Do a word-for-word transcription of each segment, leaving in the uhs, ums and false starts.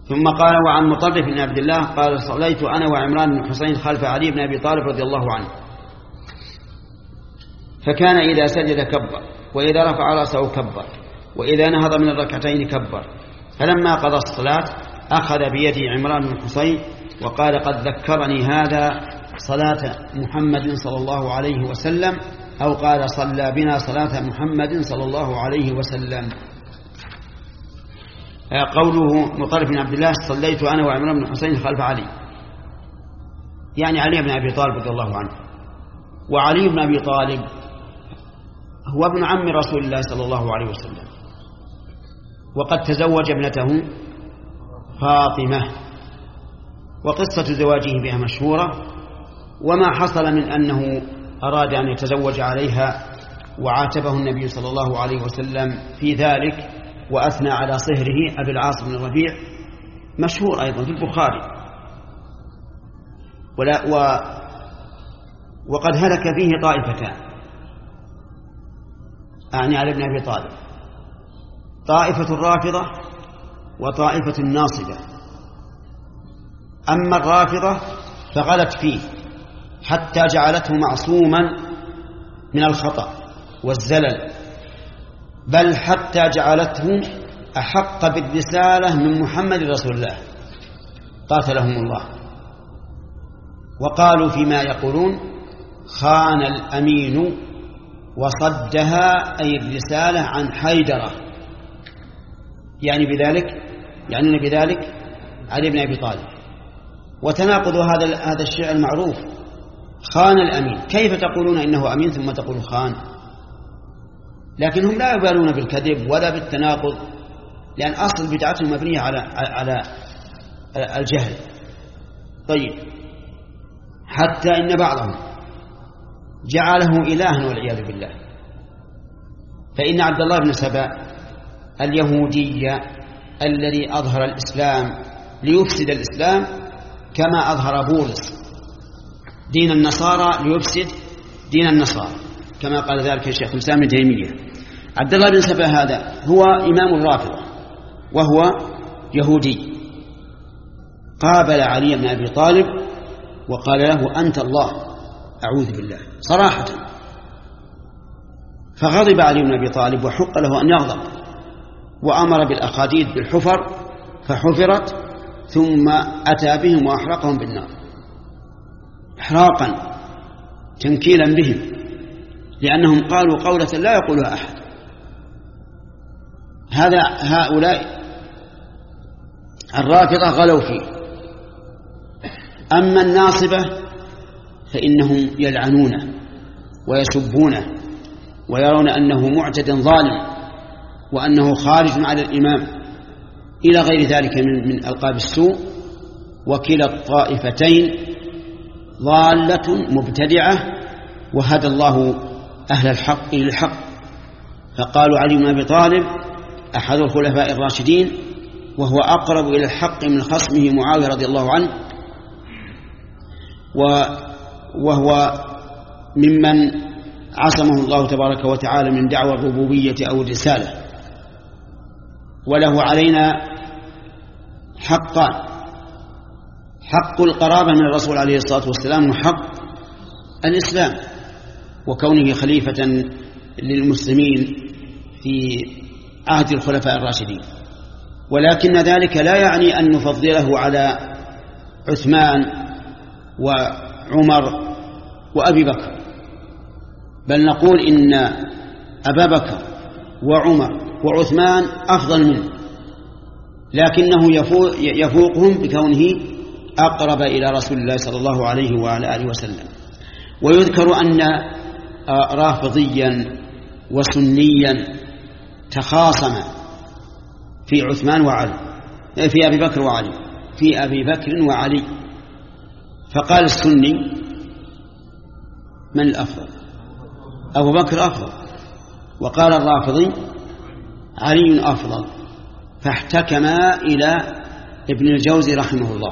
ثم قال: وعن مطرف بن عبد الله قال: صليت أنا وعمران بن حسين خلف علي بن أبي طالب رضي الله عنه، فكان إذا سجد كبر، وإذا رفع رأسه كبر، وإذا نهض من الركعتين كبر. فلما قضى الصلاة أخذ بيدي عمران بن حسين وقال: قد ذكرني هذا صلاة محمد صلى الله عليه وسلم، أو قال: صلى بنا صلاة محمد صلى الله عليه وسلم. قوله مطرف بن عبد الله: صليت أنا وعمران بن حسين خلف علي، يعني علي بن أبي طالب رضي الله عنه. وعلي بن أبي طالب هو ابن عم رسول الله صلى الله عليه وسلم، وقد تزوج ابنته فاطمة، وقصة زواجه بها مشهورة، وما حصل من أنه أراد أن يتزوج عليها وعاتبه النبي صلى الله عليه وسلم في ذلك وأثنى على صهره أبي العاص بن الربيع مشهور أيضا في البخاري. ولا و وقد هلك فيه طائفتان، أعني على ابن أبي طالب: طائفة الرافضة وطائفة الناصبة. أما الرافضة فغلت فيه حتى جعلته معصوما من الخطأ والزلل، بل حتى جعلته أحق بالرسالة من محمد رسول الله قاتلهم الله. وقالوا فيما يقولون: خان الأمين وصدها، أي الرسالة عن حيدرة، يعني بذلك يعني بذلك علي بن أبي طالب. وتناقض هذا هذا الشيء المعروف: خان الأمين، كيف تقولون إنه أمين ثم تقول خان؟ لكنهم لا يبالون بالكذب ولا بالتناقض، لأن أصل بدعتهم مبنية على على الجهل. طيب، حتى إن بعضهم جعله إلها والعياذ بالله. فإن عبد الله بن سبأ اليهودي الذي أظهر الإسلام ليفسد الإسلام، كما أظهر بولس دين النصارى ليفسد دين النصارى، كما قال ذلك الشيخ الإسلام ابن تيمية. عبد الله بن سبأ هذا هو إمام الرافضة وهو يهودي، قابل علي بن أبي طالب وقال له: أنت الله، أعوذ بالله، صراحة. فغضب علي بن أبي طالب وحق له أن يغضب، وأمر بالأخاديد بالحفر فحفرت، ثم أتى بهم وأحرقهم بالنار إحراقا تنكيلا بهم، لأنهم قالوا قولة لا يقولها أحد. هذا هؤلاء الرافضة غلوا فيه. أما الناصبة فإنهم يلعنونه ويسبونه ويرون أنه معتد ظالم وأنه خارج على الإمام إلى غير ذلك من, من ألقاب السوء. وكلا الطائفتين ضالة مبتدعة، وهدى الله أهل الحق إلى الحق. فقالوا علي بن أبي طالب أحد الخلفاء الراشدين، وهو أقرب إلى الحق من خصمه معاوية رضي الله عنه، وهو ممن عصمه الله تبارك وتعالى من دعوى الربوبية أو الرسالة. وله علينا حقان: حق القرابة من الرسول عليه الصلاة والسلام، وحق الإسلام وكونه خليفة للمسلمين في عهد الخلفاء الراشدين. ولكن ذلك لا يعني أن نفضله على عثمان وعمر وأبي بكر، بل نقول إن أبا بكر وعمر وعثمان أفضل منه، لكنه يفوقهم بكونه أقرب إلى رسول الله صلى الله عليه وعلى آله وسلم. ويذكر أن رافضيا وسنيا تخاصم في عثمان وعلي، في أبي بكر وعلي في أبي بكر وعلي فقال السني: من الأفضل؟ أبو بكر أفضل. وقال الرافضي: علي أفضل. فاحتكما إلى ابن الجوزي رحمه الله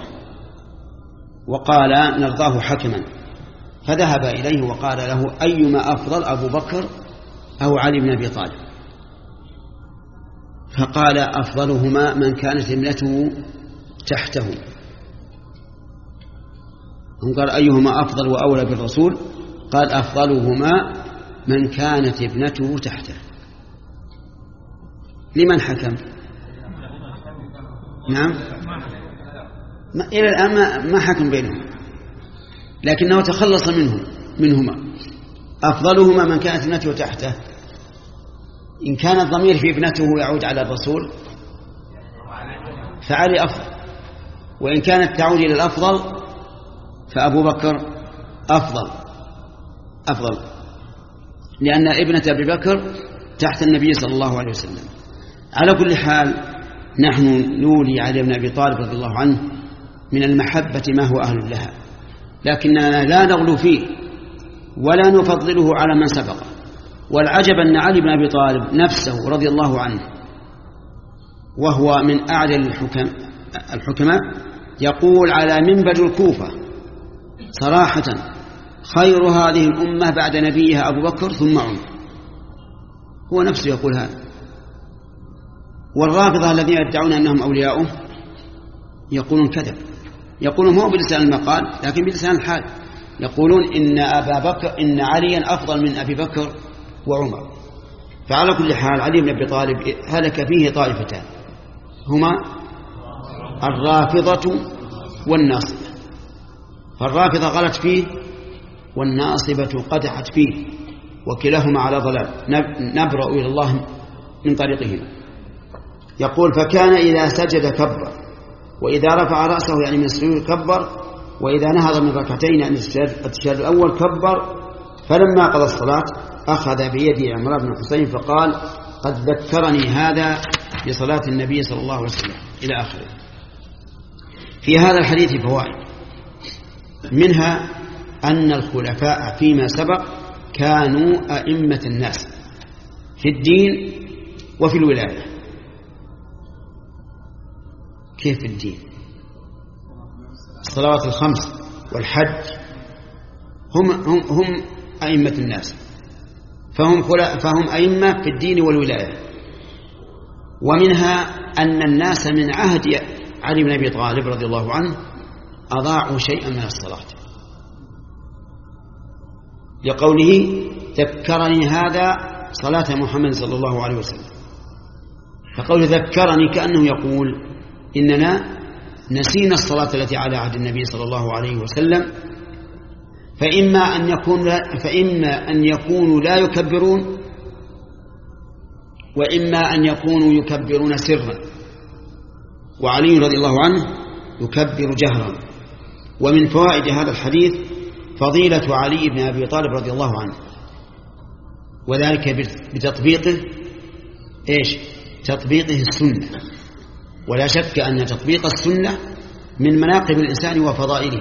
وقال: نرضاه حكما. فذهب إليه وقال له: أيما أفضل، أبو بكر أو علي بن أبي طالب؟ فقال: أفضلهما من كانت ابنته تحته. هم قال أيهما أفضل وأولى بالرسول؟ قال أفضلهما من كانت ابنته تحته. لمن حكم؟ نعم، إلى الآن ما حكم بينهم، لكنه تخلص منهم منهما. أفضلهما من كانت ابنته تحته، إن كان الضمير في ابنته يعود على الرسول فعلي أفضل، وإن كانت تعود إلى الأفضل فأبو بكر أفضل أفضل لأن ابنة أبي بكر تحت النبي صلى الله عليه وسلم. على كل حال نحن نولي علي بن أبي طالب رضي الله عنه من المحبة ما هو أهل لها، لكننا لا نغلو فيه ولا نفضله على من سبقه. والعجب أن علي بن أبي طالب نفسه رضي الله عنه وهو من أعدل الحكم الحكماء يقول على منبر الكوفة صراحة: خير هذه الأمة بعد نبيها أبو بكر ثم عمر. هو نفسه يقول هذا. والرافضة الذين يدعون أنهم أولياؤه يقولون كذب، يقولون مو بلسان المقال لكن بلسان الحال، يقولون إن أبا بكر إن عليا أفضل من أبي بكر وعمر. فعلى كل حال علي بن أبي طالب هلك فيه طائفتان، هما الرافضة والناصبة. فالرافضة غلت فيه والناصبة قدحت فيه، وكلاهما على ضلال، نبرأ إلى الله من طريقهما. يقول: فكان إذا سجد كبر، وإذا رفع رأسه يعني من السجود كبر، وإذا نهض من ركعتين يعني التشهد الأول كبر. فلما قضى الصلاة أخذ بيدي عمران بن حسين فقال: قد ذكرني هذا بصلاة النبي صلى الله عليه وسلم، إلى آخره. في هذا الحديث فوائد، منها أن الخلفاء فيما سبق كانوا أئمة الناس في الدين وفي الولاية. كيف الدين؟ الصلوات الخمس والحج، هم, هم, هم أئمة الناس، فهم, فهم أئمة في الدين والولاية. ومنها أن الناس من عهد علي بن أبي طالب رضي الله عنه أضاعوا شيئا من الصلاة، لقوله: ذكرني هذا صلاة محمد صلى الله عليه وسلم. فقول ذكرني كأنه يقول إننا نسينا الصلاة التي على عهد النبي صلى الله عليه وسلم، فإما أن يكون لا فإما أن يكونوا لا يكبرون، وإما أن يكونوا يكبرون سرا، وعلي رضي الله عنه يكبر جهرا. ومن فوائد هذا الحديث فضيلة علي بن أبي طالب رضي الله عنه، وذلك بتطبيقه إيش؟ تطبيقه السنة. ولا شك أن تطبيق السنة من مناقب الإنسان وفضائله.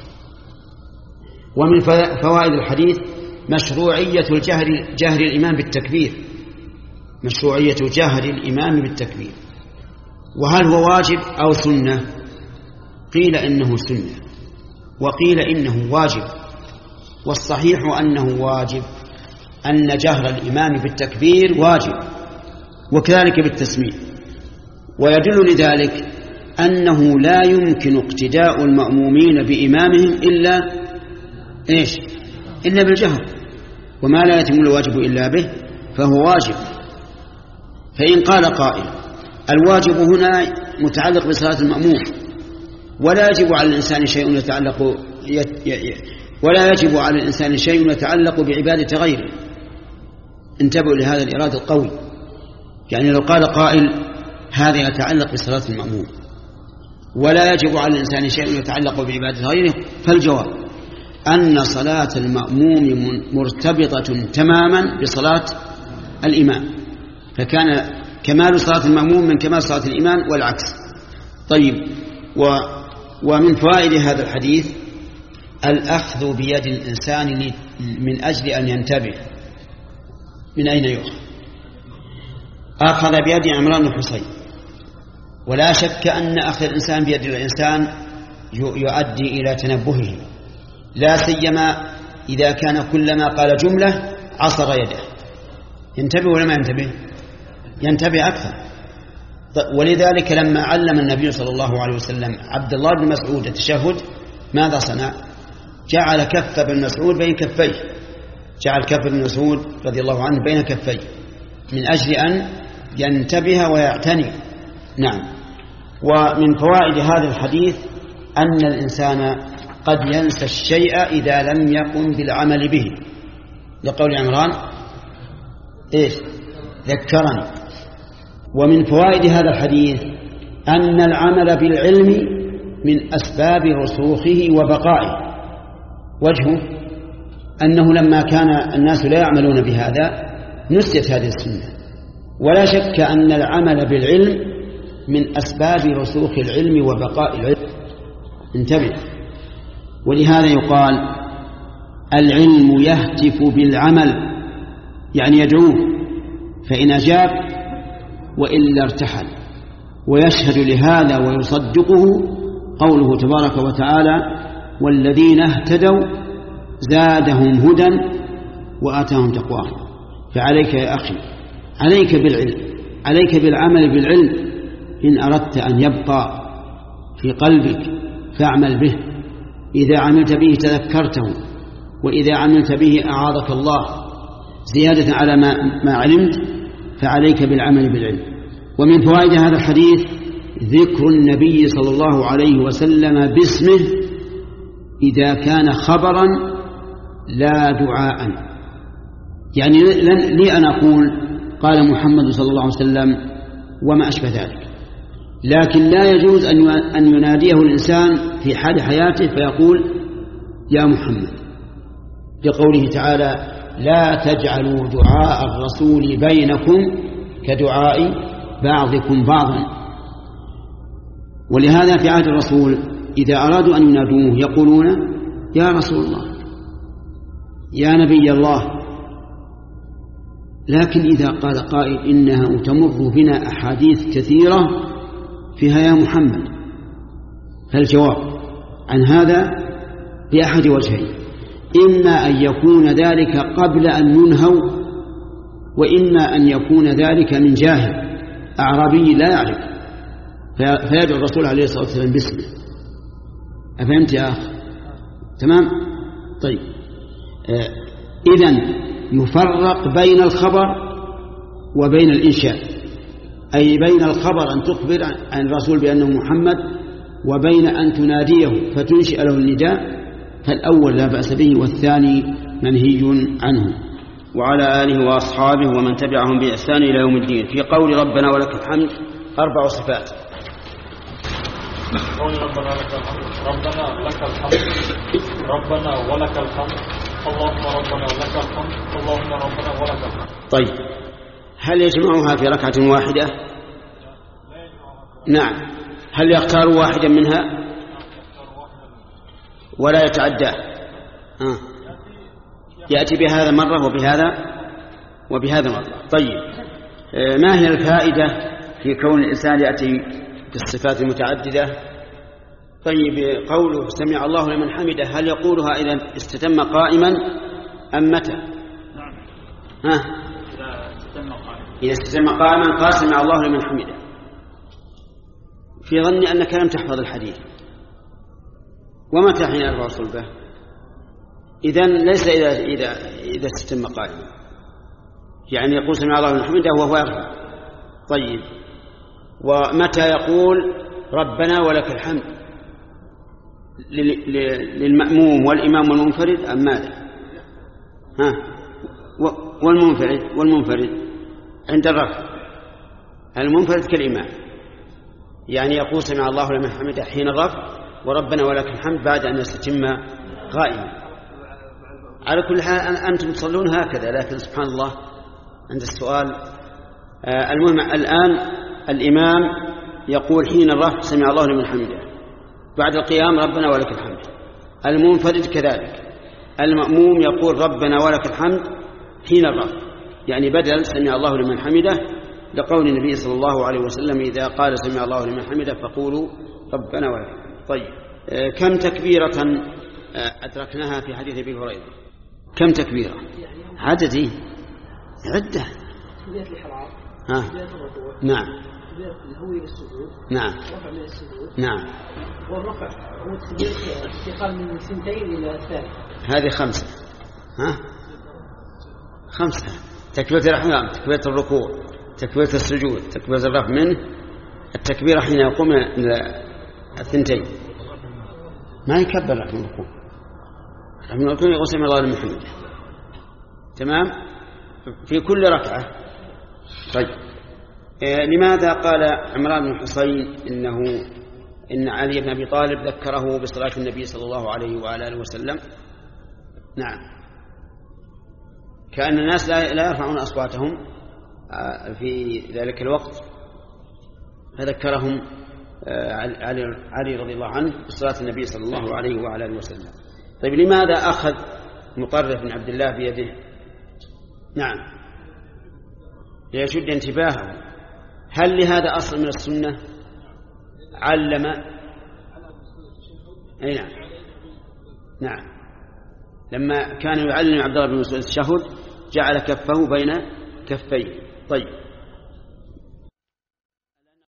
ومن فوائد الحديث مشروعية الجهر جهر الإمام بالتكبير، مشروعية جهر الإمام بالتكبير. وهل هو واجب أو سنة؟ قيل إنه سنة وقيل إنه واجب، والصحيح أنه واجب، أن جهر الإمام بالتكبير واجب، وكذلك بالتسميع. ويدل لذلك أنه لا يمكن اقتداء المأمومين بإمامهم إلا إيش؟ إلا بالجهر، وما لا يتم الواجب إلا به فهو واجب. فإن قال قائل: الواجب هنا متعلق بصلاة المأموم، ولا يجب على الإنسان شيء يتعلق ولا يجب على الإنسان شيء يتعلق بعبادة غيره، انتبهوا لهذا الإراد القوي. يعني لو قال قائل: هذا يتعلق بصلاة المأموم ولا يجب على الإنسان شيء يتعلق بعبادة غيره، فالجواب أن صلاة المأموم مرتبطة تماما بصلاة الإمام، فكان كمال صلاة المأموم من كمال صلاة الإمام والعكس. طيب، و ومن فوائد هذا الحديث الأخذ بيد الإنسان من أجل أن ينتبه. من أين يؤخذ؟ أخذ بيد عمران بن حسين، ولا شك أن أخذ الإنسان بيد الإنسان يؤدي إلى تنبهه، لا سيما إذا كان كلما قال جملة عصر يده. ينتبه ولا ما ينتبه؟ ينتبه أكثر. ولذلك لما علم النبي صلى الله عليه وسلم عبد الله بن مسعود التشهد ماذا صنع؟ جعل كف ابن مسعود بين كفيه، جعل كف ابن مسعود رضي الله عنه بين كفيه من أجل أن ينتبه ويعتني. نعم. ومن فوائد هذا الحديث أن الإنسان قد ينسى الشيء إذا لم يقم بالعمل به، لقول عمران إيش؟ ذكرني. ومن فوائد هذا الحديث أن العمل بالعلم من أسباب رسوخه وبقائه. وجهه أنه لما كان الناس لا يعملون بهذا نسيت هذه السنة، ولا شك أن العمل بالعلم من أسباب رسوخ العلم وبقاء العلم. انتبه. ولهذا يقال العلم يهتف بالعمل، يعني يدعوه، فإن أجاب وإلا ارتحل. ويشهد لهذا ويصدقه قوله تبارك وتعالى والذين اهتدوا زادهم هدى وآتاهم تقواهم. فعليك يا أخي، عليك بالعلم، عليك بالعمل بالعلم. إن أردت أن يبقى في قلبك فاعمل به، إذا عملت به تذكرته، وإذا عملت به أعاذك الله زيادة على ما, ما علمت. فعليك بالعمل بالعلم. ومن فوائد هذا الحديث ذكر النبي صلى الله عليه وسلم باسمه إذا كان خبرا لا دعاء. يعني لي أن أقول قال محمد صلى الله عليه وسلم وما أشبه ذلك، لكن لا يجوز أن يناديه الإنسان في حال حياته فيقول يا محمد، لقوله تعالى لا تجعلوا دعاء الرسول بينكم كدعاء بعضكم بعضا. ولهذا في عهد الرسول إذا أرادوا أن ينادوه يقولون يا رسول الله، يا نبي الله. لكن إذا قال قائل إنها تمر بنا أحاديث كثيرة فيها يا محمد، فالجواب عن هذا بأحد وجهين: إما أن يكون ذلك قبل أن ينهوا، وإما أن يكون ذلك من جاهل أعرابي لا يعرف فيدعو الرسول عليه الصلاة والسلام باسمه. أفهمت يا أخ؟ تمام؟ طيب. آه إذن يفرق بين الخبر وبين الإنشاء، أي بين الخبر أن تخبر عن الرسول بأنه محمد، وبين أن تناديه فتنشئ له النداء، فالأول لا بأس به والثاني منهي عنه. وعلى آله وأصحابه ومن تبعهم بإحسان إلى يوم الدين. في قول ربنا ولك الحمد أربع صفات. قول ربنا لك الحمد، ربنا لك الحمد، ربنا ولك الحمد، اللهم ربنا ولك الحمد، اللهم ربنا ولك الحمد. طيب، هل يجمعها في ركعة واحدة؟ نعم. هل يختار واحدا منها ولا يتعدى؟ آه. يأتي بهذا مرة وبهذا وبهذا مرة. طيب، ما هي الفائدة في كون الإنسان يأتي بالصفات المتعددة؟ طيب، قوله سمع الله لمن حمده، هل يقولها إذا استتم قائما أم متى؟ ها؟ إذا استتم قائما قال سمع الله لمن حمده. في ظني أنك لم تحفظ الحديث. ومتى حين يرفع صلبه؟ إذن ليس إذا إذا إذا استتم قائما، يعني يقول سمع الله لمن حمده وهو يرفع. طيب، ومتى يقول ربنا ولك الحمد؟ للمأموم والإمام والمنفرد أم ماذا؟ ها؟ والمنفرد والمنفرد عند الرفع، المنفرد كالإمام، يعني يقول سمع الله لمن حمده حين الرفع، وربنا ولك الحمد بعد أن يستتم قائما. على كل حال أنتم تصلون هكذا، لكن سبحان الله عند السؤال. آه المهم الآن الإمام يقول حين الرفع سمع الله لمن حمده، بعد القيام ربنا ولك الحمد. المنفرد كذلك. المأموم يقول ربنا ولك الحمد حين الرفع، يعني بدل سمع الله لمن حمده، لقول النبي صلى الله عليه وسلم إذا قال سمع الله لمن حمده فقولوا ربنا ولك الحمد. طيب، آه كم تكبيرة آه أدركناها في حديث أبي هريرة؟ كم تكبيرة؟ عددي عدة. ها. نعم. التكبير الهوي للسجود. نعم. رفع من السجود. نعم. والرفع هو تكبير انتقال من سنتين إلى الثالث. هذه خمسة. ها؟ خمسة. تكبيرة الإحرام، تكبيرة الركوع، تكبيرة السجود، تكبيرة الرفع منه، التكبير حين يقوم إلى الثنتين. ما يكبر رحمه الركوع. رحمه الركوع يقول سمع الله لمن حمده. تمام؟ في كل ركعة. طيب إيه لماذا قال عمران بن حصين إنه إن علي بن أبي طالب ذكره بصلاة النبي صلى الله عليه وعلى آله وسلم؟ نعم، كأن الناس لا يرفعون أصواتهم في ذلك الوقت، فذكرهم علي رضي الله عنه بصلاة النبي صلى الله عليه وعلى آله وسلم. طيب لماذا أخذ مطرف بن عبد الله بيده؟ نعم، ليشد انتباهه. هل لهذا أصل من السنة؟ علم. أي نعم. نعم، لما كان يعلم عبد الله بن مسعود التشهد جعل كفه بين كفيه. طيب